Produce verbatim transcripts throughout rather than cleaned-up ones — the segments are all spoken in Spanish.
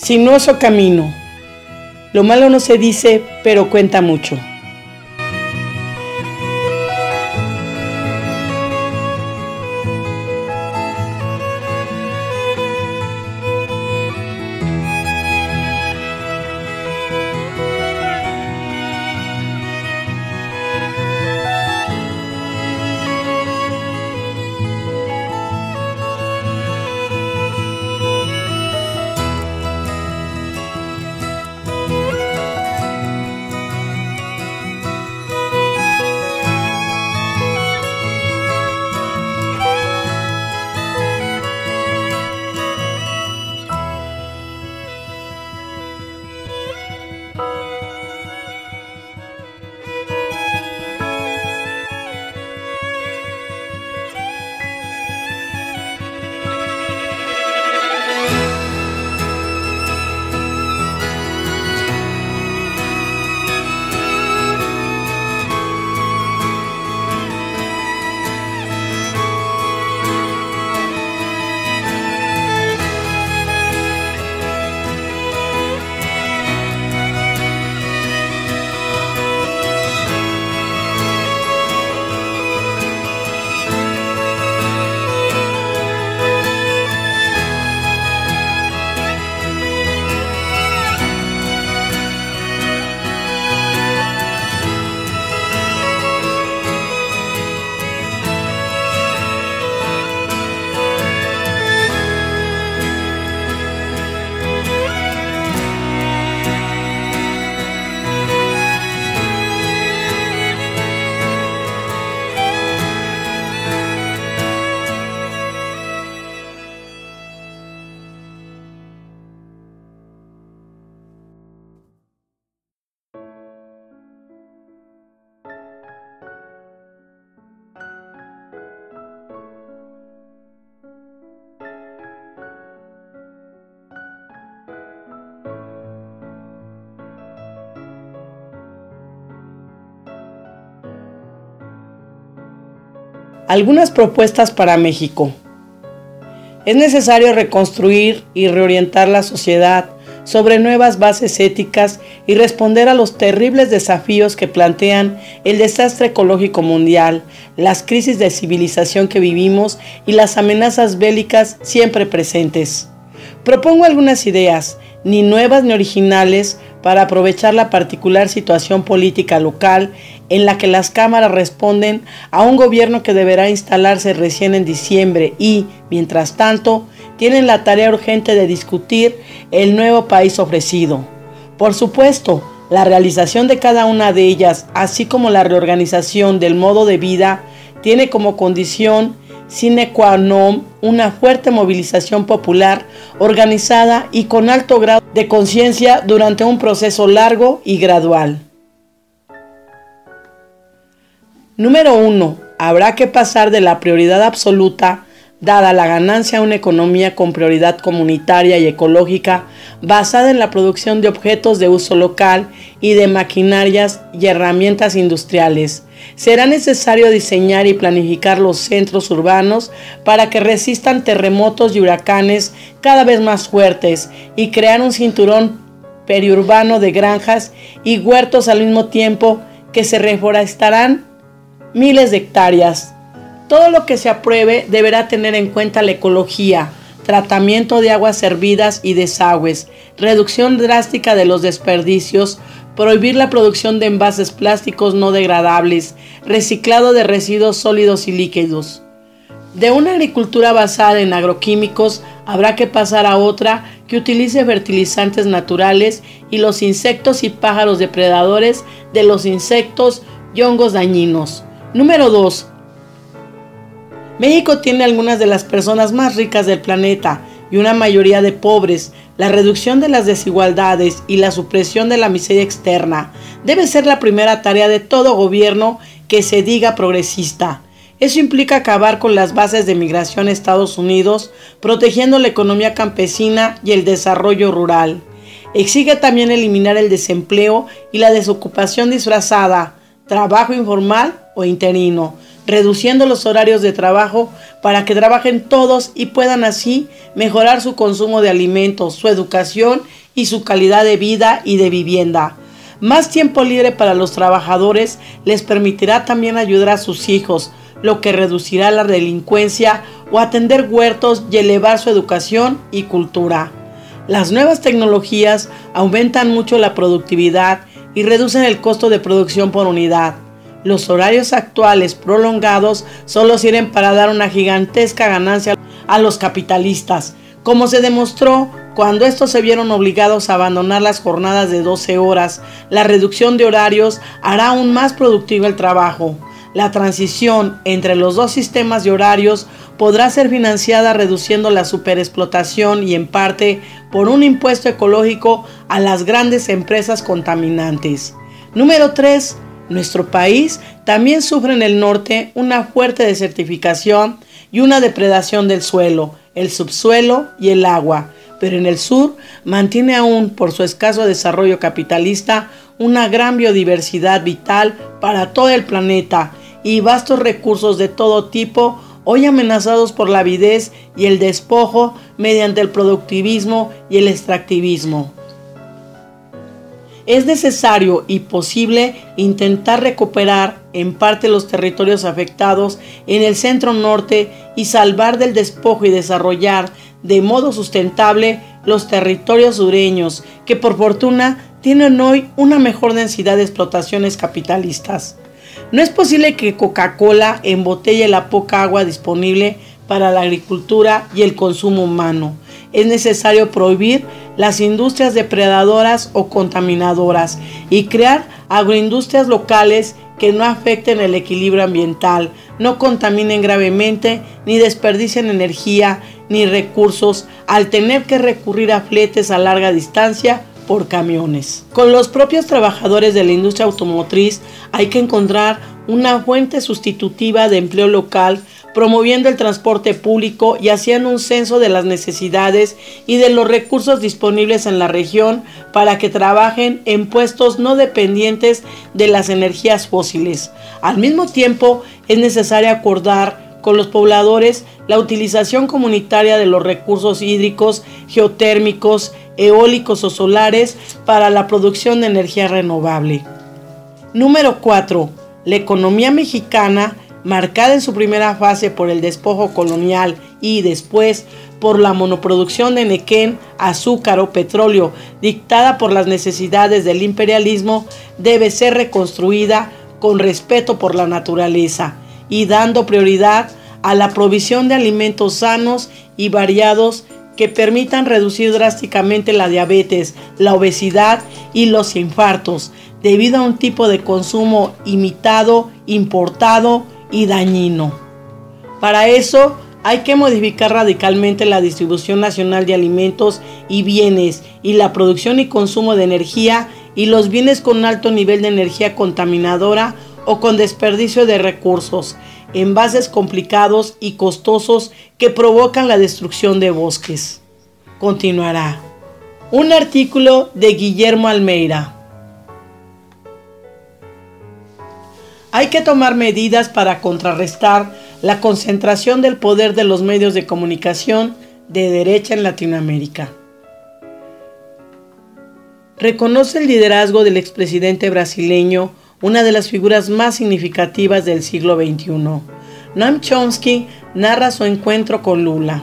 Sinuoso camino. Lo malo no se dice, pero cuenta mucho. Algunas propuestas para México. Es necesario reconstruir y reorientar la sociedad sobre nuevas bases éticas y responder a los terribles desafíos que plantean el desastre ecológico mundial, las crisis de civilización que vivimos y las amenazas bélicas siempre presentes. Propongo algunas ideas, ni nuevas ni originales, para aprovechar la particular situación política local en la que las cámaras responden a un gobierno que deberá instalarse recién en diciembre y, mientras tanto, tienen la tarea urgente de discutir el nuevo país ofrecido. Por supuesto, la realización de cada una de ellas, así como la reorganización del modo de vida, tiene como condición sine qua non una fuerte movilización popular organizada y con alto grado de conciencia durante un proceso largo y gradual. Número uno. Habrá que pasar de la prioridad absoluta dada la ganancia a una economía con prioridad comunitaria y ecológica basada en la producción de objetos de uso local y de maquinarias y herramientas industriales. Será necesario diseñar y planificar los centros urbanos para que resistan terremotos y huracanes cada vez más fuertes y crear un cinturón periurbano de granjas y huertos al mismo tiempo que se reforestarán miles de hectáreas. Todo lo que se apruebe deberá tener en cuenta la ecología, tratamiento de aguas servidas y desagües, reducción drástica de los desperdicios, prohibir la producción de envases plásticos no degradables, reciclado de residuos sólidos y líquidos. De una agricultura basada en agroquímicos habrá que pasar a otra que utilice fertilizantes naturales y los insectos y pájaros depredadores de los insectos y hongos dañinos. Número dos. México tiene algunas de las personas más ricas del planeta y una mayoría de pobres. La reducción de las desigualdades y la supresión de la miseria externa debe ser la primera tarea de todo gobierno que se diga progresista. Eso implica acabar con las bases de migración a Estados Unidos, protegiendo la economía campesina y el desarrollo rural. Exige también eliminar el desempleo y la desocupación disfrazada, trabajo informal o interino, reduciendo los horarios de trabajo para que trabajen todos y puedan así mejorar su consumo de alimentos, su educación y su calidad de vida y de vivienda. Más tiempo libre para los trabajadores les permitirá también ayudar a sus hijos, lo que reducirá la delincuencia o atender huertos y elevar su educación y cultura. Las nuevas tecnologías aumentan mucho la productividad y reducen el costo de producción por unidad. Los horarios actuales prolongados solo sirven para dar una gigantesca ganancia a los capitalistas, como se demostró cuando estos se vieron obligados a abandonar las jornadas de doce horas. La reducción de horarios hará aún más productivo el trabajo. La transición entre los dos sistemas de horarios podrá ser financiada reduciendo la superexplotación y en parte por un impuesto ecológico a las grandes empresas contaminantes. Número tres. Nuestro país también sufre en el norte una fuerte desertificación y una depredación del suelo, el subsuelo y el agua, pero en el sur mantiene aún, por su escaso desarrollo capitalista, una gran biodiversidad vital para todo el planeta y vastos recursos de todo tipo, hoy amenazados por la avidez y el despojo mediante el productivismo y el extractivismo. Es necesario y posible intentar recuperar en parte los territorios afectados en el centro norte y salvar del despojo y desarrollar de modo sustentable los territorios sureños, que por fortuna tienen hoy una mejor densidad de explotaciones capitalistas. No es posible que Coca-Cola embotelle la poca agua disponible para la agricultura y el consumo humano. Es necesario prohibir las industrias depredadoras o contaminadoras y crear agroindustrias locales que no afecten el equilibrio ambiental, no contaminen gravemente, ni desperdicien energía ni recursos al tener que recurrir a fletes a larga distancia por camiones. Con los propios trabajadores de la industria automotriz hay que encontrar una fuente sustitutiva de empleo local, promoviendo el transporte público y haciendo un censo de las necesidades y de los recursos disponibles en la región para que trabajen en puestos no dependientes de las energías fósiles. Al mismo tiempo, es necesario acordar con los pobladores la utilización comunitaria de los recursos hídricos, geotérmicos, eólicos o solares para la producción de energía renovable. Número cuatro. La economía mexicana, marcada en su primera fase por el despojo colonial y después por la monoproducción de nequén, azúcar o petróleo, dictada por las necesidades del imperialismo, debe ser reconstruida con respeto por la naturaleza y dando prioridad a la provisión de alimentos sanos y variados que permitan reducir drásticamente la diabetes, la obesidad y los infartos, debido a un tipo de consumo imitado, importado y dañino. Para eso hay que modificar radicalmente la distribución nacional de alimentos y bienes y la producción y consumo de energía y los bienes con alto nivel de energía contaminadora o con desperdicio de recursos, envases complicados y costosos que provocan la destrucción de bosques. Continuará. Un artículo de Guillermo Almeida. Hay que tomar medidas para contrarrestar la concentración del poder de los medios de comunicación de derecha en Latinoamérica. Reconoce el liderazgo del expresidente brasileño, una de las figuras más significativas del siglo veintiuno. Noam Chomsky narra su encuentro con Lula.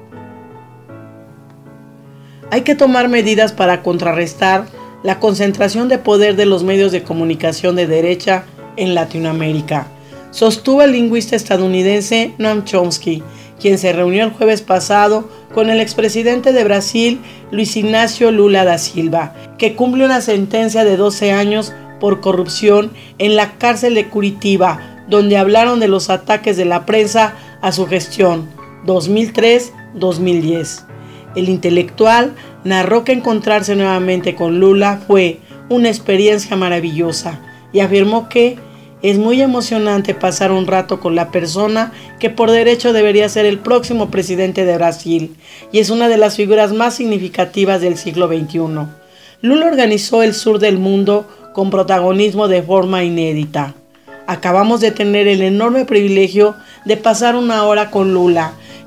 Hay que tomar medidas para contrarrestar la concentración de poder de los medios de comunicación de derecha en Latinoamérica, sostuvo el lingüista estadounidense Noam Chomsky, quien se reunió el jueves pasado con el expresidente de Brasil, Luiz Inácio Lula da Silva, que cumple una sentencia de doce años por corrupción en la cárcel de Curitiba, donde hablaron de los ataques de la prensa a su gestión dos mil tres a dos mil diez. El intelectual narró que encontrarse nuevamente con Lula fue una experiencia maravillosa y afirmó que es muy emocionante pasar un rato con la persona que por derecho debería ser el próximo presidente de Brasil y es una de las figuras más significativas del siglo veintiuno. Lula organizó el sur del mundo con protagonismo de forma inédita. Acabamos de tener el enorme privilegio de pasar una hora con Lula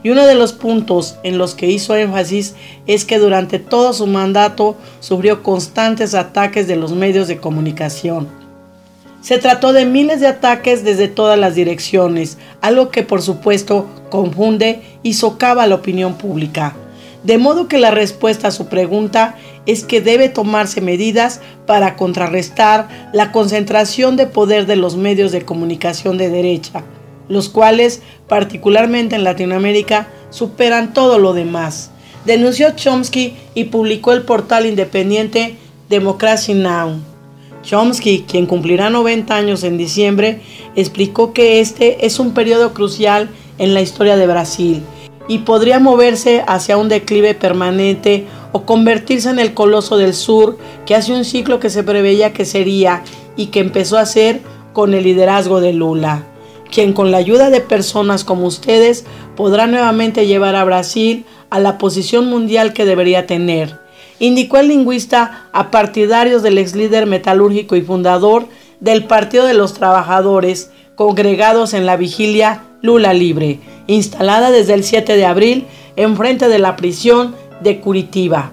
y uno de los puntos en los que hizo énfasis es que durante todo su mandato sufrió constantes ataques de los medios de comunicación. Se trató de miles de ataques desde todas las direcciones, algo que por supuesto confunde y socava a la opinión pública. De modo que la respuesta a su pregunta es que debe tomarse medidas para contrarrestar la concentración de poder de los medios de comunicación de derecha, los cuales, particularmente en Latinoamérica, superan todo lo demás. Denunció Chomsky y publicó el portal independiente Democracy Now! Chomsky, quien cumplirá noventa años en diciembre, explicó que este es un periodo crucial en la historia de Brasil y podría moverse hacia un declive permanente o convertirse en el coloso del sur que hace un ciclo que se preveía que sería y que empezó a ser con el liderazgo de Lula, quien con la ayuda de personas como ustedes podrá nuevamente llevar a Brasil a la posición mundial que debería tener, indicó el lingüista a partidarios del ex líder metalúrgico y fundador del Partido de los Trabajadores, congregados en la vigilia Lula Libre, instalada desde el siete de abril enfrente de la prisión de Curitiba.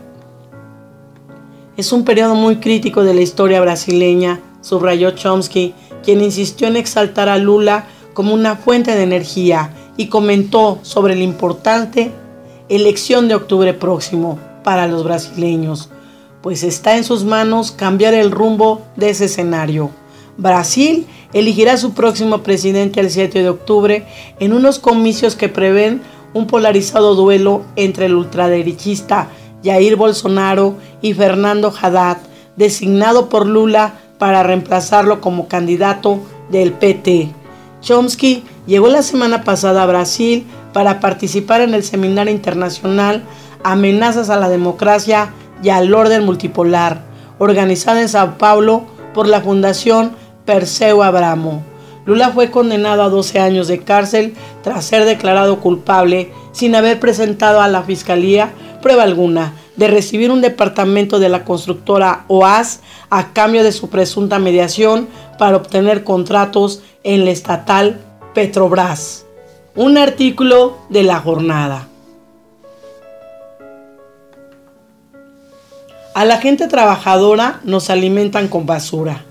Es un periodo muy crítico de la historia brasileña, subrayó Chomsky, quien insistió en exaltar a Lula como una fuente de energía y comentó sobre la importante elección de octubre próximo para los brasileños, pues está en sus manos cambiar el rumbo de ese escenario. Brasil elegirá su próximo presidente el siete de octubre en unos comicios que prevén un polarizado duelo entre el ultraderechista Jair Bolsonaro y Fernando Haddad, designado por Lula para reemplazarlo como candidato del P T. Chomsky llegó la semana pasada a Brasil para participar en el Seminario Internacional Amenazas a la Democracia y al Orden Multipolar, organizado en Sao Paulo por la Fundación Perseu Abramo. Lula fue condenado a doce años de cárcel tras ser declarado culpable, sin haber presentado a la Fiscalía prueba alguna, de recibir un departamento de la constructora O A S a cambio de su presunta mediación para obtener contratos en la estatal Petrobras. Un artículo de La Jornada. A la gente trabajadora nos alimentan con basura.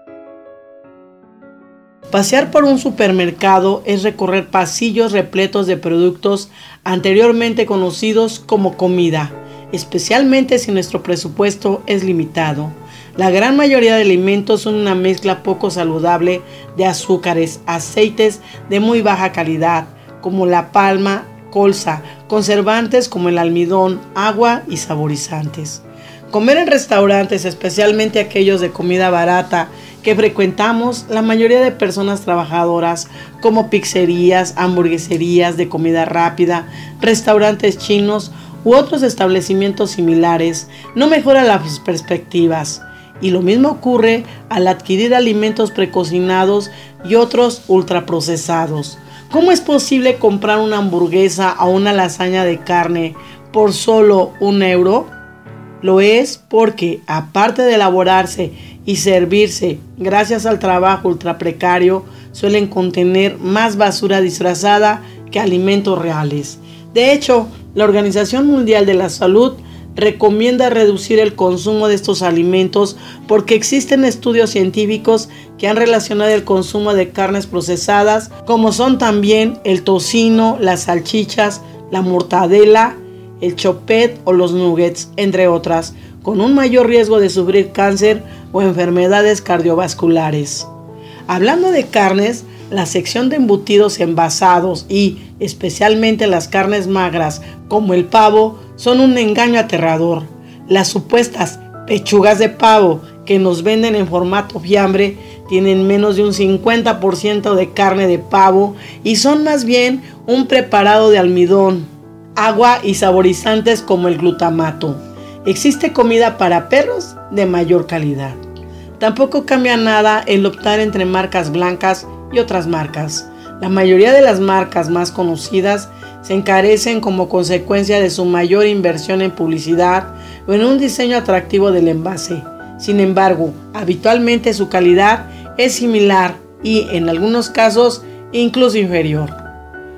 Pasear por un supermercado es recorrer pasillos repletos de productos anteriormente conocidos como comida, especialmente si nuestro presupuesto es limitado. La gran mayoría de alimentos son una mezcla poco saludable de azúcares, aceites de muy baja calidad, como la palma, colza, conservantes como el almidón, agua y saborizantes. Comer en restaurantes, especialmente aquellos de comida barata que frecuentamos la mayoría de personas trabajadoras, como pizzerías, hamburgueserías de comida rápida, restaurantes chinos u otros establecimientos similares, no mejora las perspectivas. Y lo mismo ocurre al adquirir alimentos precocinados y otros ultraprocesados. ¿Cómo es posible comprar una hamburguesa o una lasaña de carne por solo un euro? Lo es porque, aparte de elaborarse y servirse gracias al trabajo ultraprecario, suelen contener más basura disfrazada que alimentos reales. De hecho, la Organización Mundial de la Salud recomienda reducir el consumo de estos alimentos porque existen estudios científicos que han relacionado el consumo de carnes procesadas, como son también el tocino, las salchichas, la mortadela, el chopet o los nuggets, entre otras, con un mayor riesgo de sufrir cáncer o enfermedades cardiovasculares. Hablando de carnes, la sección de embutidos envasados y especialmente las carnes magras como el pavo son un engaño aterrador. Las supuestas pechugas de pavo que nos venden en formato fiambre tienen menos de un cincuenta por ciento de carne de pavo y son más bien un preparado de almidón, agua y saborizantes como el glutamato. Existe comida para perros de mayor calidad. Tampoco cambia nada el optar entre marcas blancas y otras marcas. La mayoría de las marcas más conocidas se encarecen como consecuencia de su mayor inversión en publicidad o en un diseño atractivo del envase. Sin embargo, habitualmente su calidad es similar y, en algunos casos, incluso inferior.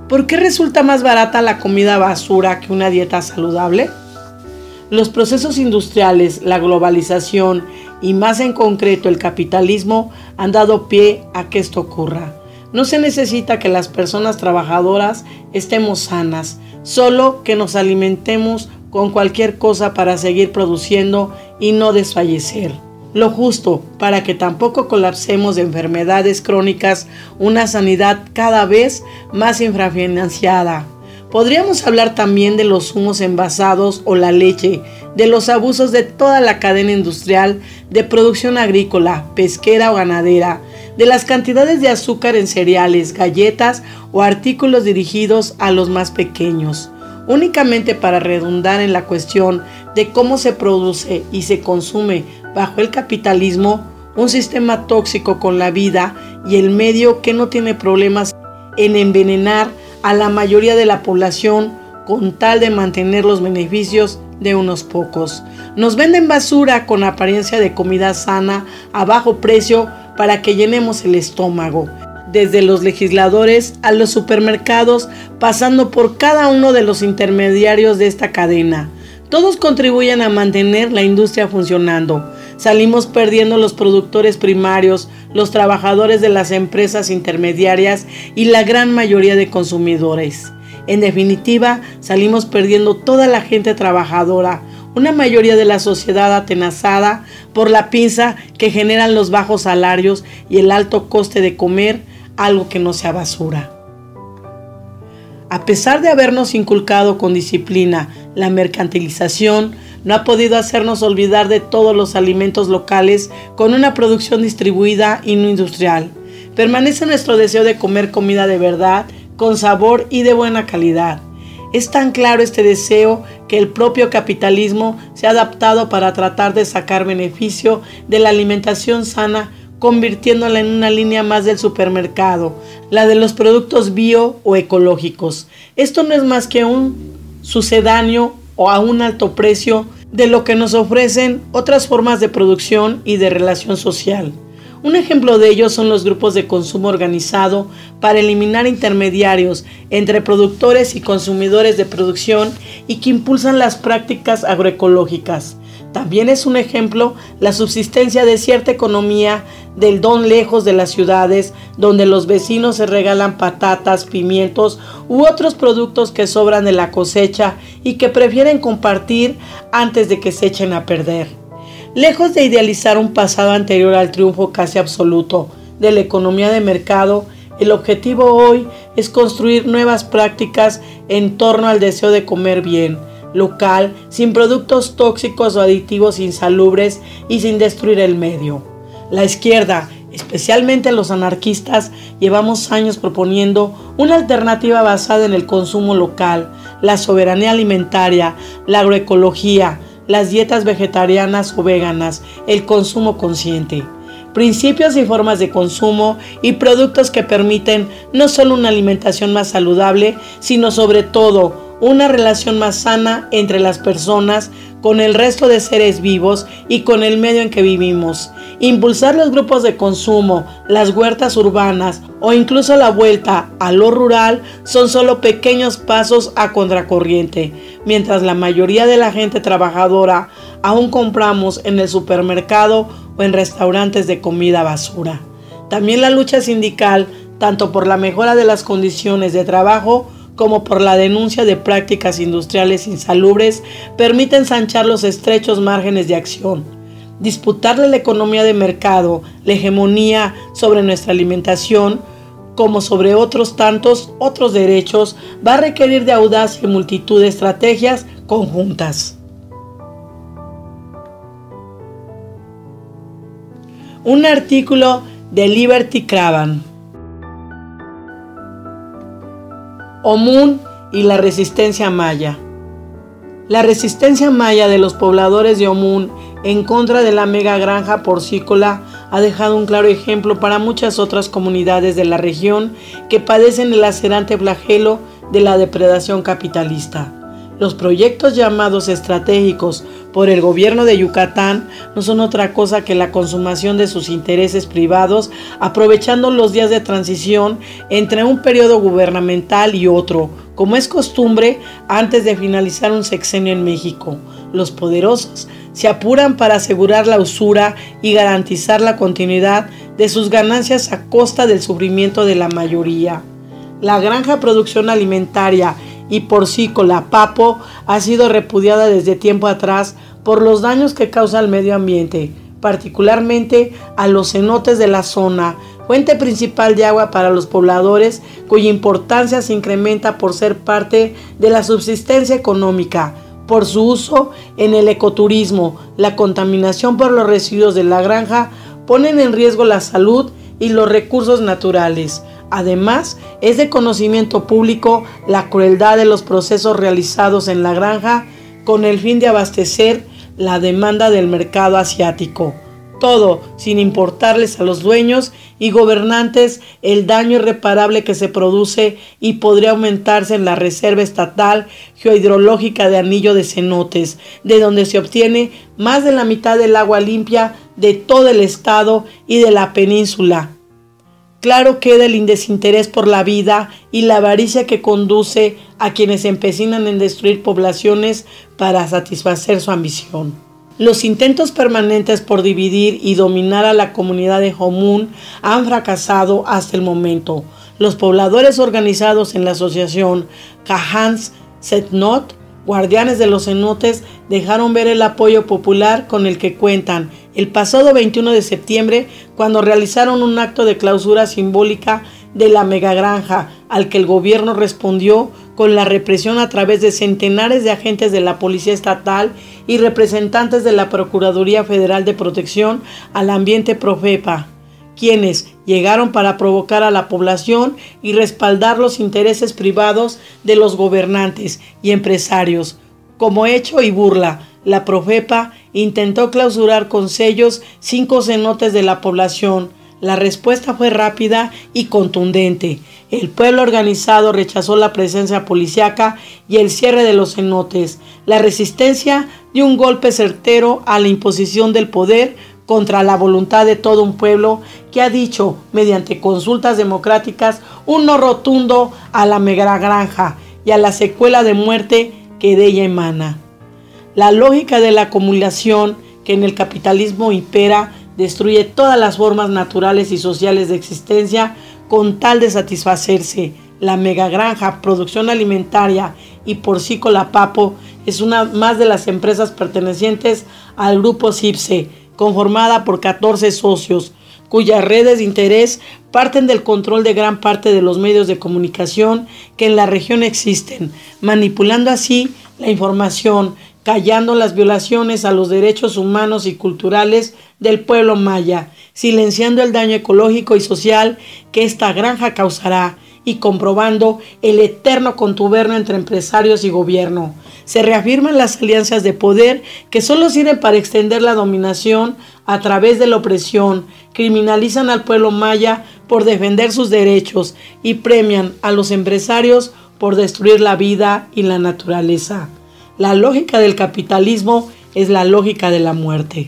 ¿Por qué resulta más barata la comida basura que una dieta saludable? Los procesos industriales, la globalización y más en concreto el capitalismo han dado pie a que esto ocurra. No se necesita que las personas trabajadoras estemos sanas, solo que nos alimentemos con cualquier cosa para seguir produciendo y no desfallecer. Lo justo para que tampoco colapsemos de enfermedades crónicas, una sanidad cada vez más infrafinanciada. Podríamos hablar también de los zumos envasados o la leche, de los abusos de toda la cadena industrial de producción agrícola, pesquera o ganadera, de las cantidades de azúcar en cereales, galletas o artículos dirigidos a los más pequeños. Únicamente para redundar en la cuestión de cómo se produce y se consume bajo el capitalismo, un sistema tóxico con la vida y el medio que no tiene problemas en envenenar a la mayoría de la población con tal de mantener los beneficios de unos pocos. Nos venden basura con apariencia de comida sana a bajo precio para que llenemos el estómago. Desde los legisladores a los supermercados, pasando por cada uno de los intermediarios de esta cadena. Todos contribuyen a mantener la industria funcionando. Salimos perdiendo los productores primarios, los trabajadores de las empresas intermediarias y la gran mayoría de consumidores. En definitiva, salimos perdiendo toda la gente trabajadora, una mayoría de la sociedad atenazada por la pinza que generan los bajos salarios y el alto coste de comer algo que no sea basura. A pesar de habernos inculcado con disciplina la mercantilización, no ha podido hacernos olvidar de todos los alimentos locales con una producción distribuida y no industrial. Permanece nuestro deseo de comer comida de verdad, con sabor y de buena calidad. Es tan claro este deseo que el propio capitalismo se ha adaptado para tratar de sacar beneficio de la alimentación sana, convirtiéndola en una línea más del supermercado, la de los productos bio o ecológicos. Esto no es más que un sucedáneo o a un alto precio de lo que nos ofrecen otras formas de producción y de relación social. Un ejemplo de ello son los grupos de consumo organizado para eliminar intermediarios entre productores y consumidores de producción y que impulsan las prácticas agroecológicas. También es un ejemplo la subsistencia de cierta economía del don lejos de las ciudades, donde los vecinos se regalan patatas, pimientos u otros productos que sobran de la cosecha y que prefieren compartir antes de que se echen a perder. Lejos de idealizar un pasado anterior al triunfo casi absoluto de la economía de mercado, el objetivo hoy es construir nuevas prácticas en torno al deseo de comer bien, local, sin productos tóxicos o aditivos insalubres y sin destruir el medio. La izquierda, especialmente los anarquistas, llevamos años proponiendo una alternativa basada en el consumo local, la soberanía alimentaria, la agroecología, las dietas vegetarianas o veganas, el consumo consciente. Principios y formas de consumo y productos que permiten no solo una alimentación más saludable, sino sobre todo una relación más sana entre las personas, con el resto de seres vivos y con el medio en que vivimos. Impulsar los grupos de consumo, las huertas urbanas o incluso la vuelta a lo rural son solo pequeños pasos a contracorriente, mientras la mayoría de la gente trabajadora aún compramos en el supermercado o en restaurantes de comida basura. También la lucha sindical, tanto por la mejora de las condiciones de trabajo como por la denuncia de prácticas industriales insalubres, permite ensanchar los estrechos márgenes de acción. Disputarle a la economía de mercado la hegemonía sobre nuestra alimentación, como sobre otros tantos otros derechos, va a requerir de audacia y multitud de estrategias conjuntas. Un artículo de Liberty Cravan. Omún y la resistencia maya. La resistencia maya de los pobladores de Omún en contra de la mega granja porcícola ha dejado un claro ejemplo para muchas otras comunidades de la región que padecen el lacerante flagelo de la depredación capitalista. Los proyectos llamados estratégicos por el gobierno de Yucatán no son otra cosa que la consumación de sus intereses privados, aprovechando los días de transición entre un periodo gubernamental y otro, como es costumbre antes de finalizar un sexenio en México. Los poderosos se apuran para asegurar la usura y garantizar la continuidad de sus ganancias a costa del sufrimiento de la mayoría. La granja producción alimentaria y porcícola Papo ha sido repudiada desde tiempo atrás por los daños que causa al medio ambiente, particularmente a los cenotes de la zona, fuente principal de agua para los pobladores, cuya importancia se incrementa por ser parte de la subsistencia económica, por su uso en el ecoturismo. La contaminación por los residuos de la granja ponen en riesgo la salud y los recursos naturales. Además, es de conocimiento público la crueldad de los procesos realizados en la granja con el fin de abastecer la demanda del mercado asiático. Todo sin importarles a los dueños y gobernantes el daño irreparable que se produce y podría aumentarse en la Reserva Estatal Geohidrológica de Anillo de Cenotes, de donde se obtiene más de la mitad del agua limpia de todo el estado y de la península. Claro queda el desinterés por la vida y la avaricia que conduce a quienes se empecinan en destruir poblaciones para satisfacer su ambición. Los intentos permanentes por dividir y dominar a la comunidad de Jomún han fracasado hasta el momento. Los pobladores organizados en la asociación Cajans Setnot, Guardianes de los Cenotes, dejaron ver el apoyo popular con el que cuentan el pasado veintiuno de septiembre, cuando realizaron un acto de clausura simbólica de la megagranja, al que el gobierno respondió con la represión a través de centenares de agentes de la Policía Estatal y representantes de la Procuraduría Federal de Protección al Ambiente Profepa, quienes llegaron para provocar a la población y respaldar los intereses privados de los gobernantes y empresarios. Como hecho y burla, la Profepa intentó clausurar con sellos cinco cenotes de la población. La respuesta fue rápida y contundente. El pueblo organizado rechazó la presencia policíaca y el cierre de los cenotes. La resistencia dio un golpe certero a la imposición del poder contra la voluntad de todo un pueblo que ha dicho, mediante consultas democráticas, un no rotundo a la megagranja y a la secuela de muerte que de ella emana. La lógica de la acumulación que en el capitalismo impera destruye todas las formas naturales y sociales de existencia con tal de satisfacerse. La megagranja, producción alimentaria y porcícola Papo es una más de las empresas pertenecientes al grupo CIPSE, conformada por catorce socios, cuyas redes de interés parten del control de gran parte de los medios de comunicación que en la región existen, manipulando así la información, callando las violaciones a los derechos humanos y culturales del pueblo maya, silenciando el daño ecológico y social que esta granja causará y comprobando el eterno contubernio entre empresarios y gobierno. Se reafirman las alianzas de poder que solo sirven para extender la dominación a través de la opresión, criminalizan al pueblo maya por defender sus derechos y premian a los empresarios por destruir la vida y la naturaleza. La lógica del capitalismo es la lógica de la muerte.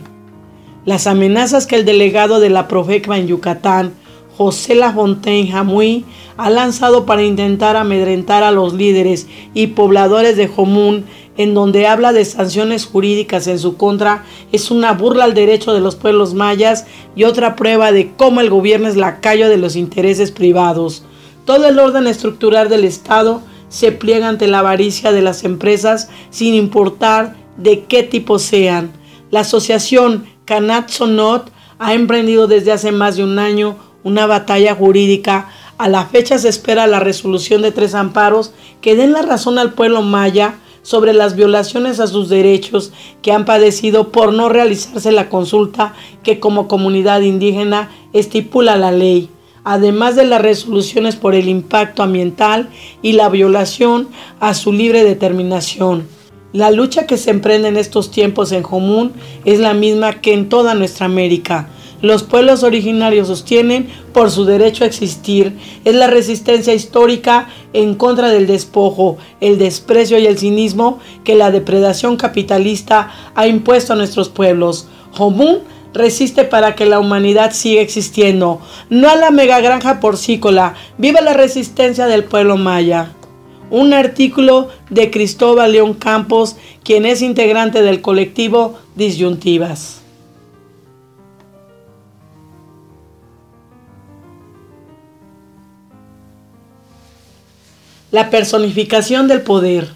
Las amenazas que el delegado de la Profepa en Yucatán, José Lafontaine Jamui, ha lanzado para intentar amedrentar a los líderes y pobladores de Jomún, en donde habla de sanciones jurídicas en su contra, es una burla al derecho de los pueblos mayas y otra prueba de cómo el gobierno es lacayo de los intereses privados. Todo el orden estructural del Estado se pliega ante la avaricia de las empresas sin importar de qué tipo sean. La asociación Canat Sonot ha emprendido desde hace más de un año una batalla jurídica. A la fecha se espera la resolución de tres amparos que den la razón al pueblo maya sobre las violaciones a sus derechos que han padecido por no realizarse la consulta que como comunidad indígena estipula la ley, además de las resoluciones por el impacto ambiental y la violación a su libre determinación. La lucha que se emprende en estos tiempos en Jomún es la misma que en toda nuestra América. los pueblos originarios sostienen por su derecho a existir. Es la resistencia histórica en contra del despojo, el desprecio y el cinismo que la depredación capitalista ha impuesto a nuestros pueblos. Jomún resiste para que la humanidad siga existiendo, no a la megagranja porcícola. ¡Viva la resistencia del pueblo maya! Un artículo de Cristóbal León Campos, quien es integrante del colectivo Disyuntivas. La personificación del poder.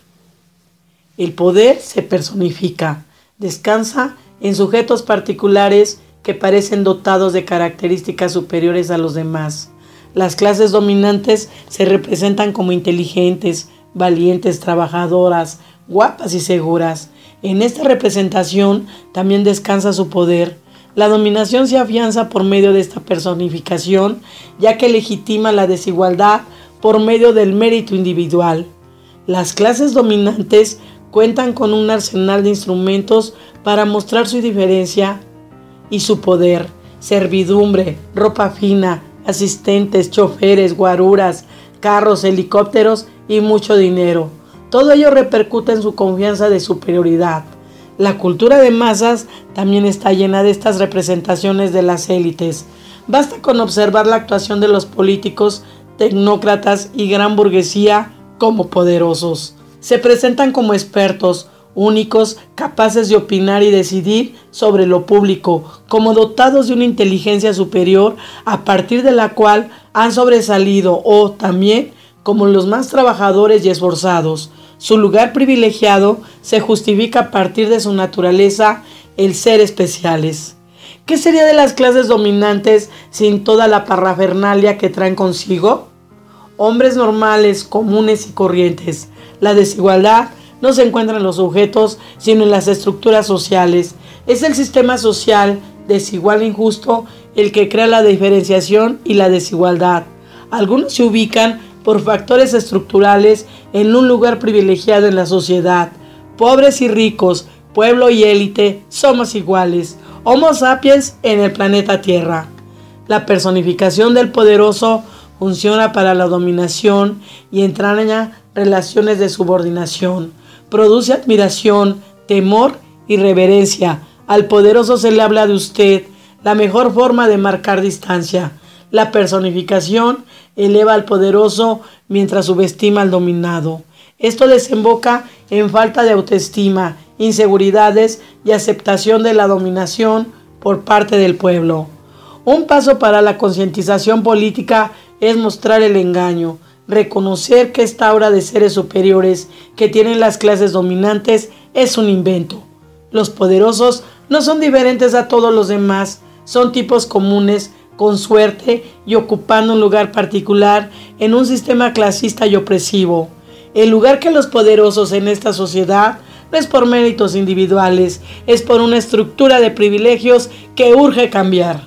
El poder se personifica, descansa en sujetos particulares que parecen dotados de características superiores a los demás. Las clases dominantes se representan como inteligentes, valientes, trabajadoras, guapas y seguras. En esta representación también descansa su poder. La dominación se afianza por medio de esta personificación, ya que legitima la desigualdad por medio del mérito individual. Las clases dominantes cuentan con un arsenal de instrumentos para mostrar su diferencia y su poder: servidumbre, ropa fina, asistentes, choferes, guaruras, carros, helicópteros y mucho dinero. Todo ello repercute en su confianza de superioridad. La cultura de masas también está llena de estas representaciones de las élites. Basta con observar la actuación de los políticos, tecnócratas y gran burguesía como poderosos. Se presentan como expertos, únicos, capaces de opinar y decidir sobre lo público, como dotados de una inteligencia superior a partir de la cual han sobresalido, o también como los más trabajadores y esforzados. Su lugar privilegiado se justifica a partir de su naturaleza, el ser especiales. ¿Qué sería de las clases dominantes sin toda la parafernalia que traen consigo? Hombres normales, comunes y corrientes. La desigualdad no se encuentra en los sujetos, sino en las estructuras sociales. Es el sistema social desigual e injusto el que crea la diferenciación y la desigualdad. Algunos se ubican por factores estructurales en un lugar privilegiado en la sociedad. Pobres y ricos, pueblo y élite, somos iguales. Homo sapiens en el planeta Tierra. La personificación del poderoso funciona para la dominación y entraña relaciones de subordinación. Produce admiración, temor y reverencia. Al poderoso se le habla de usted, la mejor forma de marcar distancia. La personificación eleva al poderoso mientras subestima al dominado. Esto desemboca en falta de autoestima, inseguridades y aceptación de la dominación por parte del pueblo. Un paso para la concientización política es mostrar el engaño, reconocer que esta aura de seres superiores que tienen las clases dominantes es un invento. Los poderosos no son diferentes a todos los demás, son tipos comunes, con suerte y ocupando un lugar particular en un sistema clasista y opresivo. El lugar que los poderosos en esta sociedad no es por méritos individuales, es por una estructura de privilegios que urge cambiar.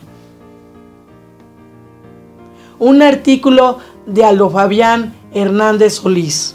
Un artículo de Aldo Fabián Hernández Solís.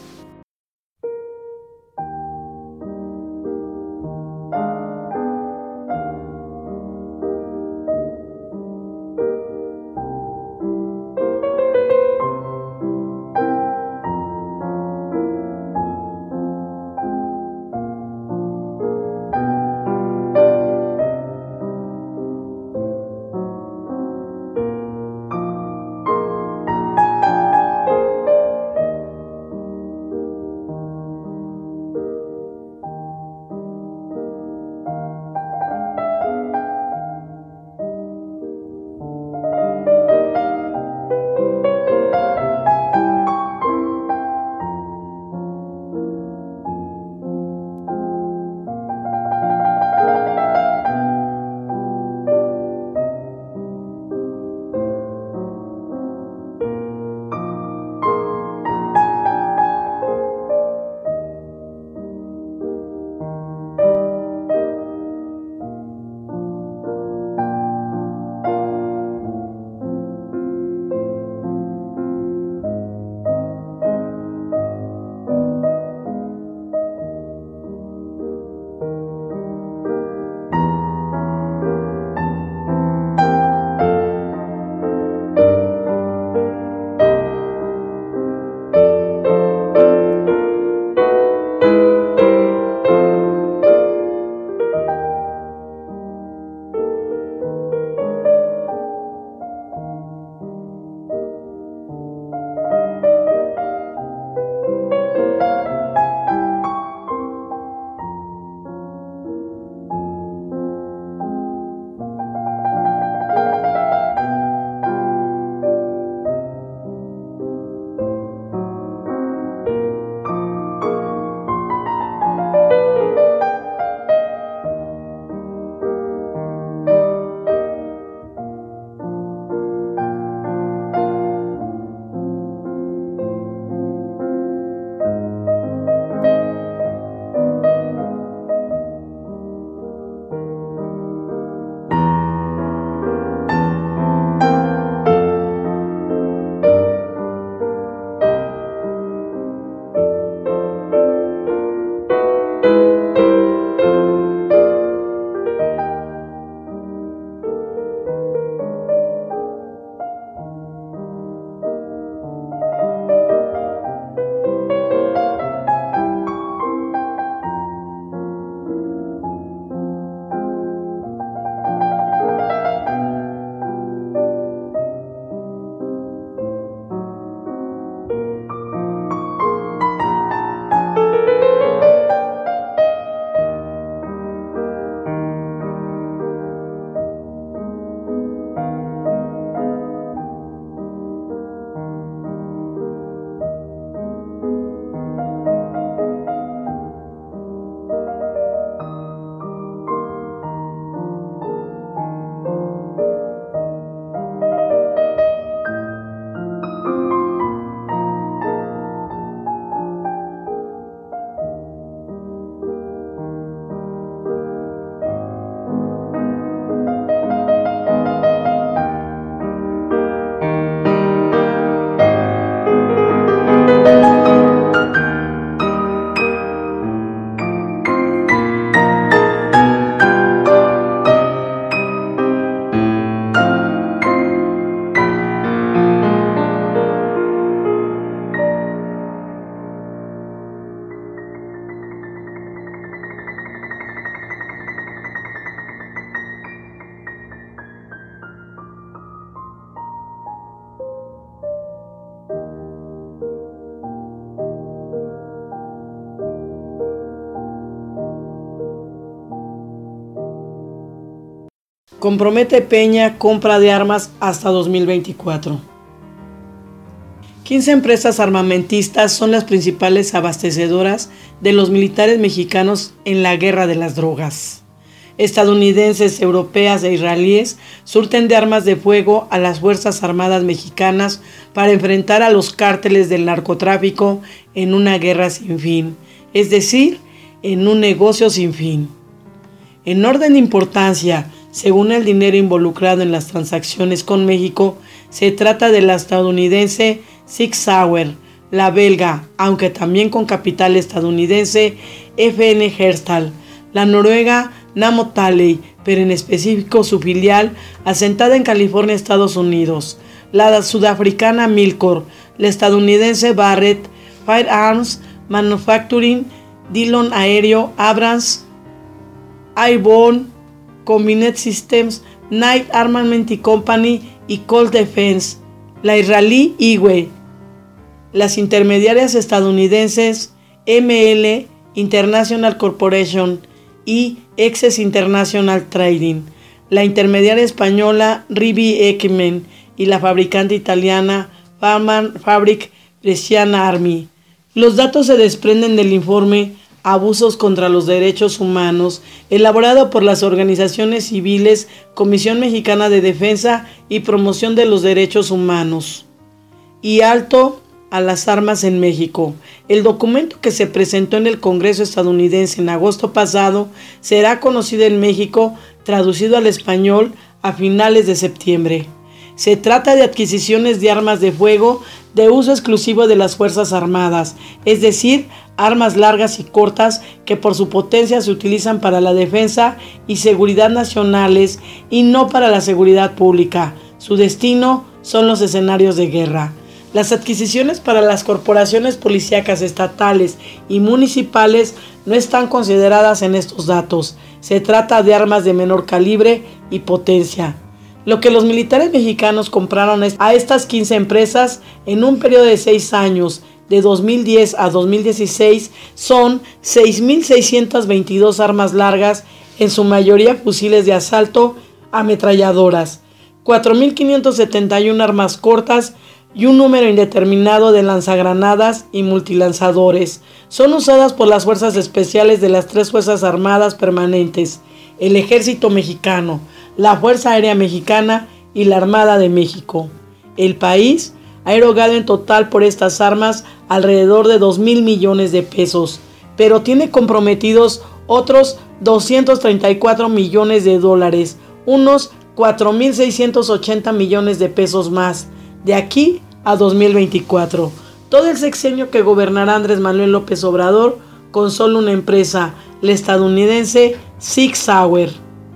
Compromete Peña compra de armas hasta dos mil veinticuatro. quince empresas armamentistas son las principales abastecedoras de los militares mexicanos en la guerra de las drogas. Estadounidenses, europeas e israelíes surten de armas de fuego a las Fuerzas Armadas mexicanas para enfrentar a los cárteles del narcotráfico en una guerra sin fin, es decir, en un negocio sin fin. En orden de importancia, según el dinero involucrado en las transacciones con México, se trata de la estadounidense Sig Sauer, la belga, aunque también con capital estadounidense, F N Herstal, la noruega Namo Talley, pero en específico su filial, asentada en California, Estados Unidos, la sudafricana Milcor, la estadounidense Barrett Firearms Manufacturing, Dillon Aéreo, Abrams, Airborne Combat Systems, Knight Armament Company y Colt Defense, la israelí I W E, las intermediarias estadounidenses M L International Corporation y Excess International Trading, la intermediaria española Rivi Equipment y la fabricante italiana Farman Fabric Bresciana Army. Los datos se desprenden del informe Abusos contra los Derechos Humanos, elaborado por las organizaciones civiles Comisión Mexicana de Defensa y Promoción de los Derechos Humanos y Alto a las Armas en México. El documento, que se presentó en el Congreso estadounidense en agosto pasado, será conocido en México, traducido al español a finales de septiembre. Se trata de adquisiciones de armas de fuego de uso exclusivo de las Fuerzas Armadas, es decir, armas largas y cortas que por su potencia se utilizan para la defensa y seguridad nacionales y no para la seguridad pública. Su destino son los escenarios de guerra. Las adquisiciones para las corporaciones policíacas estatales y municipales no están consideradas en estos datos. Se trata de armas de menor calibre y potencia. Lo que los militares mexicanos compraron a estas quince empresas en un periodo de seis años, de dos mil diez a dos mil dieciséis, son seis mil seiscientas veintidós armas largas, en su mayoría fusiles de asalto, ametralladoras, cuatro mil quinientas setenta y una armas cortas y un número indeterminado de lanzagranadas y multilanzadores. Son usadas por las fuerzas especiales de las tres Fuerzas Armadas permanentes, el Ejército Mexicano, la Fuerza Aérea Mexicana y la Armada de México. El país ha erogado en total por estas armas alrededor de dos mil millones de pesos, pero tiene comprometidos otros doscientos treinta y cuatro millones de dólares, unos cuatro mil seiscientos ochenta millones de pesos más, de aquí a dos mil veinticuatro. Todo el sexenio que gobernará Andrés Manuel López Obrador con solo una empresa, la estadounidense Sig Sauer.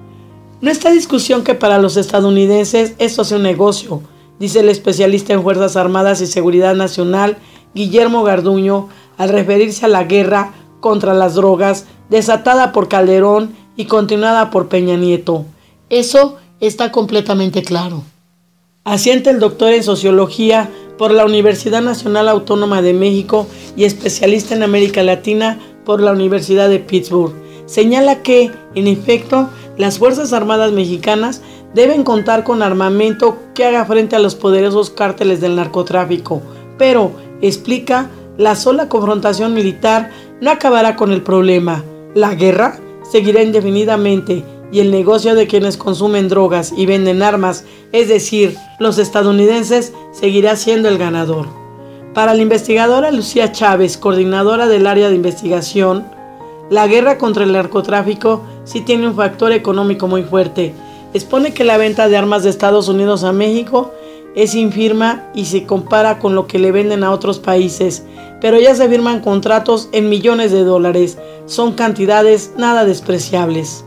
No está discusión que para los estadounidenses esto sea un negocio, dice el especialista en Fuerzas Armadas y Seguridad Nacional Guillermo Garduño al referirse a la guerra contra las drogas desatada por Calderón y continuada por Peña Nieto. Eso está completamente claro. Asiente el doctor en Sociología por la Universidad Nacional Autónoma de México y especialista en América Latina por la Universidad de Pittsburgh. Señala que, en efecto, las Fuerzas Armadas mexicanas deben contar con armamento que haga frente a los poderosos cárteles del narcotráfico, pero, explica, la sola confrontación militar no acabará con el problema. La guerra seguirá indefinidamente y el negocio de quienes consumen drogas y venden armas, es decir, los estadounidenses, seguirá siendo el ganador. Para la investigadora Lucía Chávez, coordinadora del área de investigación, la guerra contra el narcotráfico sí tiene un factor económico muy fuerte. Expone que la venta de armas de Estados Unidos a México es infima y se compara con lo que le venden a otros países, pero ya se firman contratos en millones de dólares. Son cantidades nada despreciables.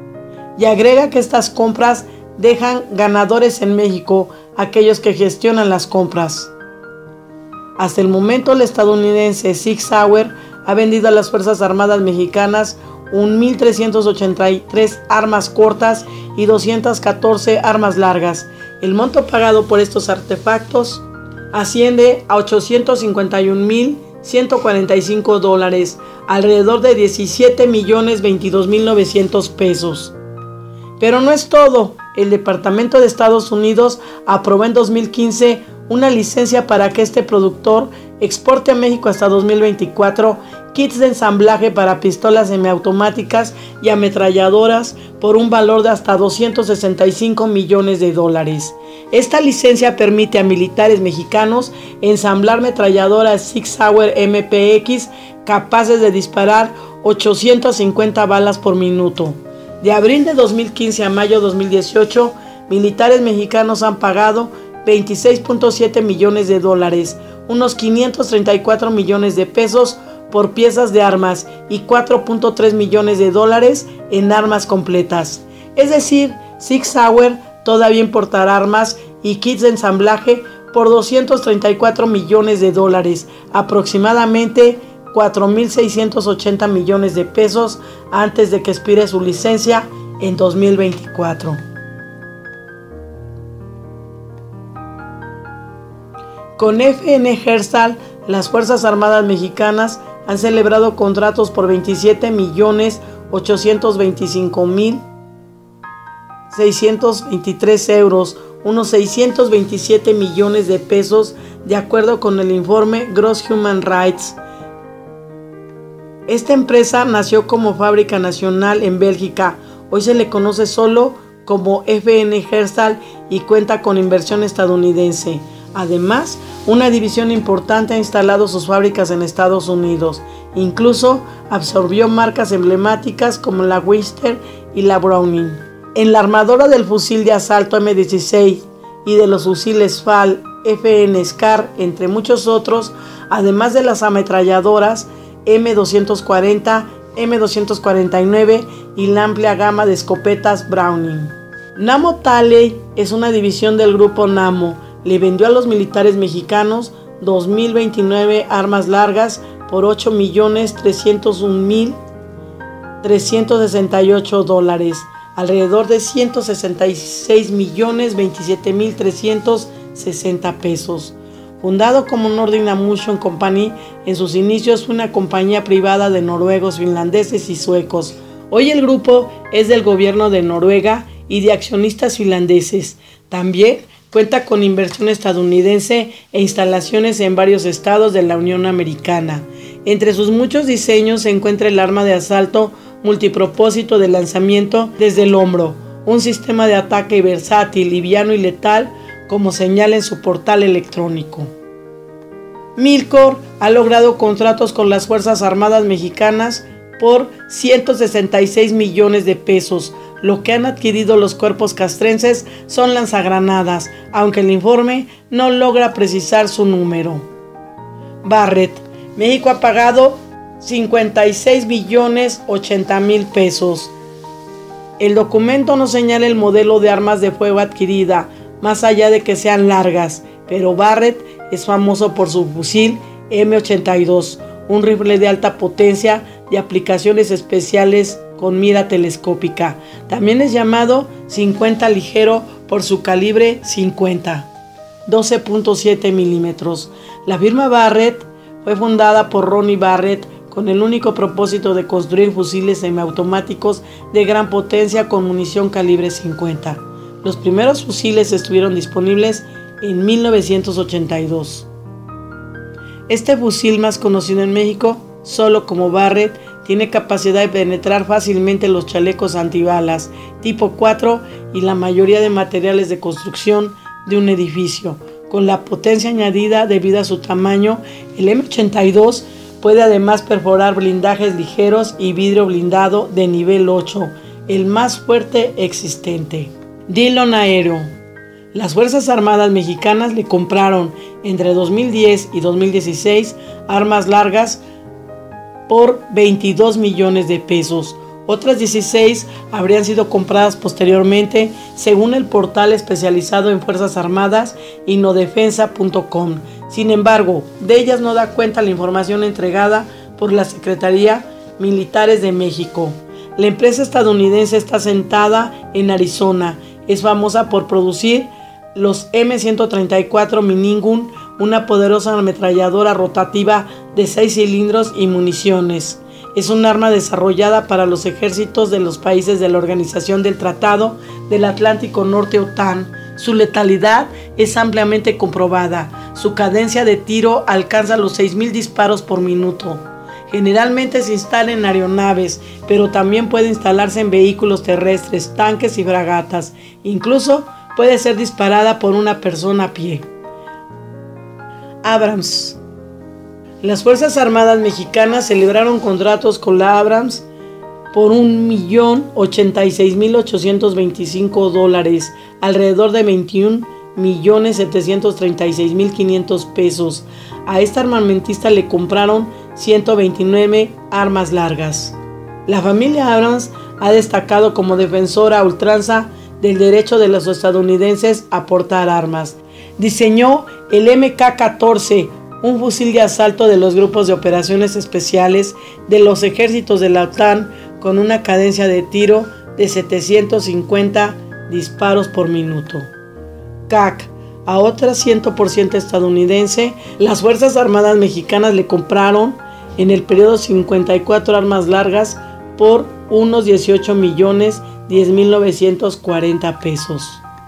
Y agrega que estas compras dejan ganadores en México aquellos que gestionan las compras. Hasta el momento, el estadounidense Sig Sauer ha vendido a las Fuerzas Armadas mexicanas mil trescientas ochenta y tres armas cortas y doscientas catorce armas largas. El monto pagado por estos artefactos asciende a ochocientos cincuenta y un mil ciento cuarenta y cinco dólares, alrededor de diecisiete millones veintidós mil novecientos pesos. Pero no es todo, el Departamento de Estados Unidos aprobó en dos mil quince una licencia para que este productor exporte a México hasta dos mil veinticuatro kits de ensamblaje para pistolas semiautomáticas y ametralladoras por un valor de hasta doscientos sesenta y cinco millones de dólares. Esta licencia permite a militares mexicanos ensamblar ametralladoras Sig Sauer M P X capaces de disparar ochocientas cincuenta balas por minuto. De abril de dos mil quince a mayo de dos mil dieciocho, militares mexicanos han pagado veintiséis punto siete millones de dólares, unos quinientos treinta y cuatro millones de pesos por piezas de armas y cuatro punto tres millones de dólares en armas completas. Es decir, Sig Sauer todavía importará armas y kits de ensamblaje por doscientos treinta y cuatro millones de dólares, aproximadamente cuatro mil seiscientos ochenta millones de pesos antes de que expire su licencia en dos mil veinticuatro. Con F N Herstal, las Fuerzas Armadas Mexicanas han celebrado contratos por veintisiete millones ochocientos veinticinco mil seiscientos veintitrés euros, unos seiscientos veintisiete millones de pesos, de acuerdo con el informe Gross Human Rights. Esta empresa nació como fábrica nacional en Bélgica, hoy se le conoce solo como F N Herstal y cuenta con inversión estadounidense. Además, una división importante ha instalado sus fábricas en Estados Unidos. Incluso absorbió marcas emblemáticas como la Winchester y la Browning. En la armadura del fusil de asalto M dieciséis y de los fusiles F A L, F N Scar, entre muchos otros, además de las ametralladoras M doscientos cuarenta, M doscientos cuarenta y nueve y la amplia gama de escopetas Browning. Namo Talley es una división del grupo Namo. Le vendió a los militares mexicanos dos mil veintinueve armas largas por ocho millones trescientos un mil trescientos sesenta y ocho dólares, alrededor de ciento sesenta y seis millones veintisiete mil trescientos sesenta pesos. Fundado como Nordic Ammunition Company, en sus inicios fue una compañía privada de noruegos, finlandeses y suecos. Hoy el grupo es del gobierno de Noruega y de accionistas finlandeses. También cuenta con inversión estadounidense e instalaciones en varios estados de la Unión Americana. Entre sus muchos diseños se encuentra el arma de asalto multipropósito de lanzamiento desde el hombro, un sistema de ataque versátil, liviano y letal, como señala en su portal electrónico. Milcor ha logrado contratos con las Fuerzas Armadas Mexicanas por ciento sesenta y seis millones de pesos. Lo que han adquirido los cuerpos castrenses son lanzagranadas, aunque el informe no logra precisar su número. Barrett. México ha pagado cincuenta y seis millones ochenta mil pesos. El documento no señala el modelo de armas de fuego adquirida, más allá de que sean largas, pero Barrett es famoso por su fusil M ochenta y dos, un rifle de alta potencia de aplicaciones especiales con mira telescópica. También es llamado cincuenta ligero por su calibre cincuenta, doce punto siete milímetros. La firma Barrett fue fundada por Ronnie Barrett con el único propósito de construir fusiles semiautomáticos de gran potencia con munición calibre cincuenta. Los primeros fusiles estuvieron disponibles en mil novecientos ochenta y dos. Este fusil, más conocido en México solo como Barrett, tiene capacidad de penetrar fácilmente los chalecos antibalas tipo cuatro y la mayoría de materiales de construcción de un edificio. Con la potencia añadida debido a su tamaño, el M ochenta y dos puede además perforar blindajes ligeros y vidrio blindado de nivel ocho, el más fuerte existente. Dillon Aero. Las Fuerzas Armadas Mexicanas le compraron entre dos mil diez y dos mil dieciséis armas largas por veintidós millones de pesos. Otras dieciséis habrían sido compradas posteriormente, según el portal especializado en Fuerzas Armadas Innodefensa punto com. Sin embargo, de ellas no da cuenta la información entregada por la Secretaría Militares de México. La empresa estadounidense está asentada en Arizona. Es famosa por producir los M ciento treinta y cuatro Minigun, una poderosa ametralladora rotativa de seis cilindros y municiones. Es un arma desarrollada para los ejércitos de los países de la Organización del Tratado del Atlántico Norte OTAN. Su letalidad es ampliamente comprobada. Su cadencia de tiro alcanza los seis mil disparos por minuto. Generalmente se instala en aeronaves, pero también puede instalarse en vehículos terrestres, tanques y fragatas. Incluso puede ser disparada por una persona a pie. Abrams. Las Fuerzas Armadas Mexicanas celebraron contratos con la Abrams por un millón ochenta y seis mil ochocientos veinticinco dólares, alrededor de veintiún millones setecientos treinta y seis mil quinientos pesos. A esta armamentista le compraron ciento veintinueve armas largas. La familia Abrams ha destacado como defensora a ultranza del derecho de los estadounidenses a portar armas. Diseñó el eme ka catorce, un fusil de asalto de los grupos de operaciones especiales de los ejércitos de la OTAN con una cadencia de tiro de setecientos cincuenta disparos por minuto. C A C, a otra cien por ciento estadounidense, las Fuerzas Armadas Mexicanas le compraron en el periodo cincuenta y cuatro armas largas por unos dieciocho millones diez mil novecientos cuarenta pesos.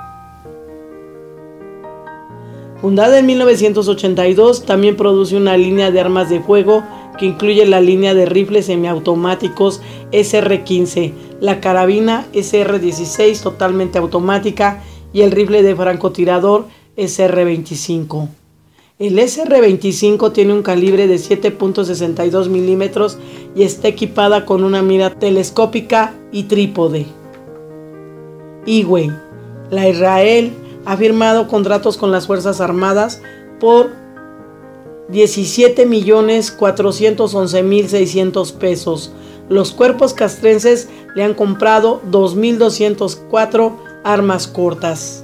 Fundada en mil novecientos ochenta y dos, también produce una línea de armas de fuego que incluye la línea de rifles semiautomáticos ese erre quince, la carabina ese erre dieciséis totalmente automática y el rifle de francotirador ese erre veinticinco. El ese erre veinticinco tiene un calibre de siete punto sesenta y dos milímetros y está equipada con una mira telescópica y trípode. I W E, la Israel ha firmado contratos con las Fuerzas Armadas por diecisiete millones cuatrocientos once mil seiscientos pesos. Los cuerpos castrenses le han comprado dos mil doscientas cuatro armas cortas.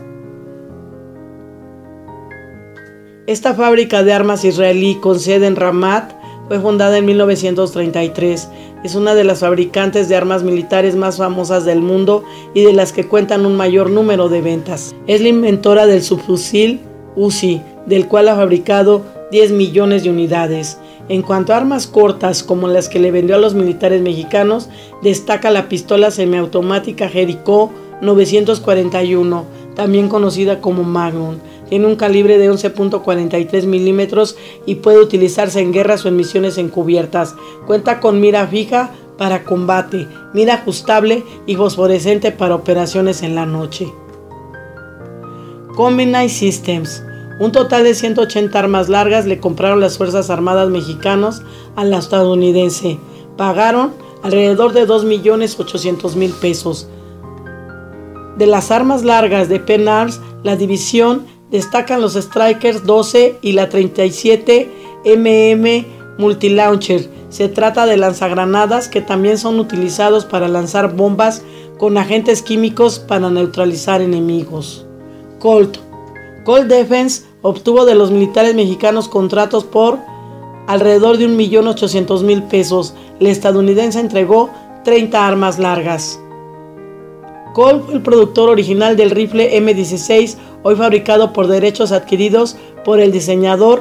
Esta fábrica de armas israelí con sede en Ramat fue fundada en mil novecientos treinta y tres. Es una de las fabricantes de armas militares más famosas del mundo y de las que cuentan un mayor número de ventas. Es la inventora del subfusil Uzi, del cual ha fabricado diez millones de unidades. En cuanto a armas cortas como las que le vendió a los militares mexicanos, destaca la pistola semiautomática Jericho novecientos cuarenta y uno, también conocida como Magnum. Tiene un calibre de once punto cuarenta y tres milímetros y puede utilizarse en guerras o en misiones encubiertas. Cuenta con mira fija para combate, mira ajustable y fosforescente para operaciones en la noche. Combined Systems. Un total de ciento ochenta armas largas le compraron las Fuerzas Armadas Mexicanas a la estadounidense. Pagaron alrededor de dos millones ochocientos mil pesos. De las armas largas de Penn Arms, la división destacan los Strikers doce y la treinta y siete eme eme Multilauncher. Se trata de lanzagranadas que también son utilizados para lanzar bombas con agentes químicos para neutralizar enemigos. Colt. Colt Defense obtuvo de los militares mexicanos contratos por alrededor de un millón ochocientos mil pesos. La estadounidense entregó treinta armas largas. Colt fue el productor original del rifle eme dieciséis, hoy fabricado por derechos adquiridos por el diseñador,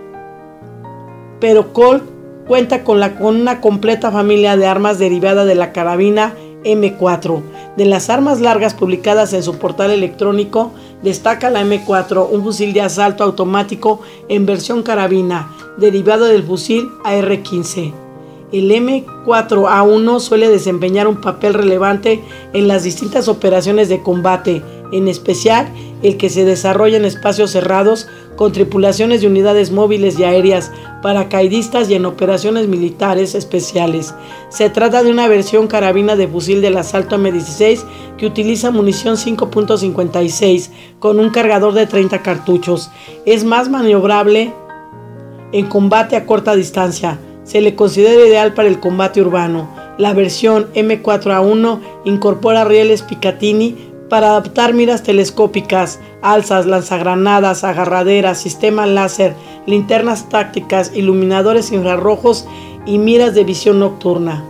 pero Colt cuenta con, la, con una completa familia de armas derivada de la carabina eme cuatro. De las armas largas publicadas en su portal electrónico, destaca la eme cuatro, un fusil de asalto automático en versión carabina, derivado del fusil a erre quince. El eme cuatro a uno suele desempeñar un papel relevante en las distintas operaciones de combate, en especial el que se desarrolla en espacios cerrados con tripulaciones de unidades móviles y aéreas, paracaidistas y en operaciones militares especiales. Se trata de una versión carabina de fusil del asalto eme dieciséis que utiliza munición cinco punto cincuenta y seis con un cargador de treinta cartuchos. Es más maniobrable en combate a corta distancia. Se le considera ideal para el combate urbano. La versión eme cuatro a uno incorpora rieles Picatinny para adaptar miras telescópicas, alzas, lanzagranadas, agarraderas, sistema láser, linternas tácticas, iluminadores infrarrojos y miras de visión nocturna.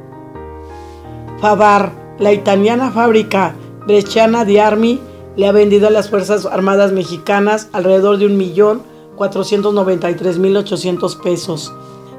Favar, la italiana fábrica Bresciana di Armi, le ha vendido a las Fuerzas Armadas Mexicanas alrededor de un millón cuatrocientos noventa y tres mil ochocientos pesos.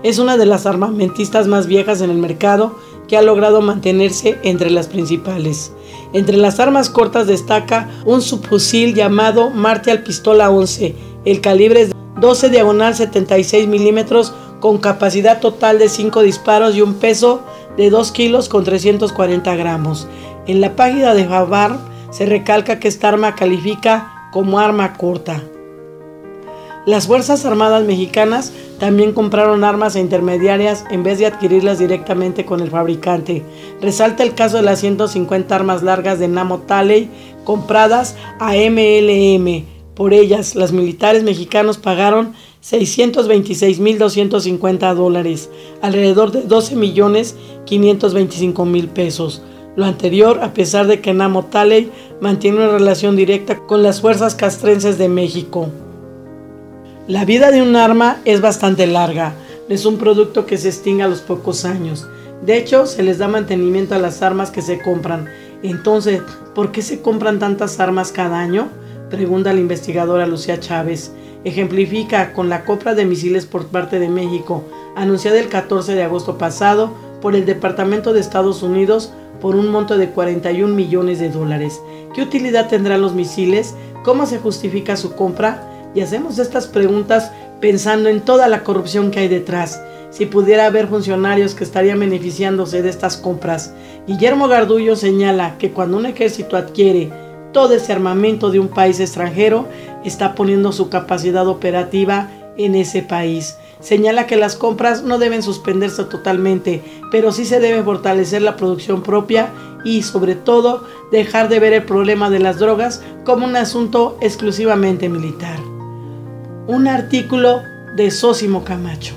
Es una de las armamentistas más viejas en el mercado que ha logrado mantenerse entre las principales. Entre las armas cortas destaca un subfusil llamado Martial Pistola once. El calibre es doce diagonal setenta y seis milímetros con capacidad total de cinco disparos y un peso de dos kilos con trescientos cuarenta gramos. En la página de Fabar se recalca que esta arma califica como arma corta. Las Fuerzas Armadas Mexicanas también compraron armas intermediarias en vez de adquirirlas directamente con el fabricante. Resalta el caso de las ciento cincuenta armas largas de Namo Talley compradas a M L M. Por ellas, los militares mexicanos pagaron seiscientos veintiséis mil doscientos cincuenta dólares, alrededor de doce millones quinientos veinticinco mil pesos. Lo anterior, a pesar de que Namo Talley mantiene una relación directa con las fuerzas castrenses de México. La vida de un arma es bastante larga, no es un producto que se extinga a los pocos años. De hecho, se les da mantenimiento a las armas que se compran. Entonces, ¿por qué se compran tantas armas cada año?, pregunta la investigadora Lucía Chávez. Ejemplifica con la compra de misiles por parte de México, anunciada el catorce de agosto pasado por el Departamento de Estados Unidos por un monto de cuarenta y un millones de dólares. ¿Qué utilidad tendrán los misiles? ¿Cómo se justifica su compra? Y hacemos estas preguntas pensando en toda la corrupción que hay detrás. Si pudiera haber funcionarios que estarían beneficiándose de estas compras. Guillermo Gardullo señala que cuando un ejército adquiere todo ese armamento de un país extranjero, está poniendo su capacidad operativa en ese país. Señala que las compras no deben suspenderse totalmente, pero sí se debe fortalecer la producción propia y, sobre todo, dejar de ver el problema de las drogas como un asunto exclusivamente militar. Un artículo de Sósimo Camacho.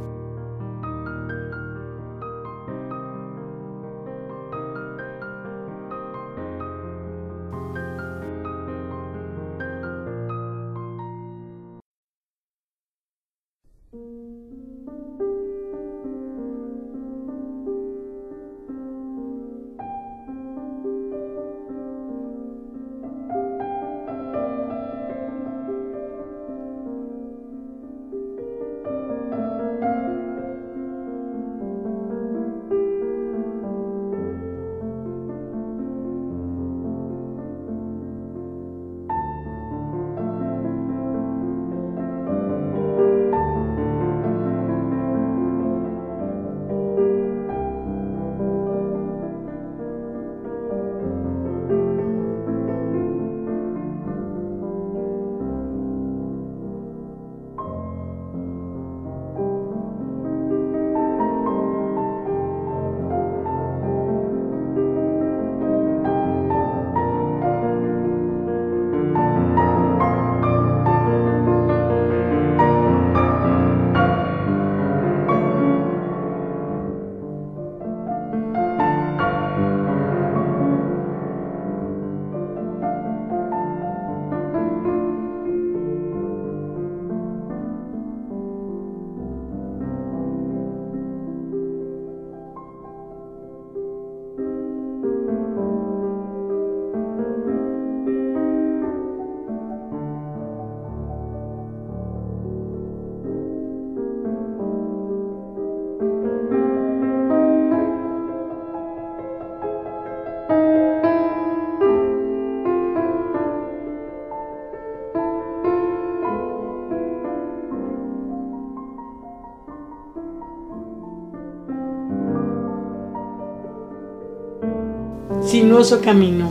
Sinuoso camino.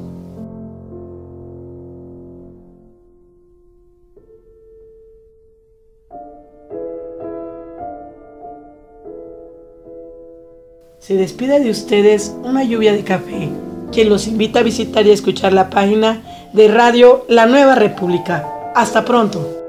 Se despide de ustedes una lluvia de café, quien los invita a visitar y a escuchar la página de Radio La Nueva República. Hasta pronto.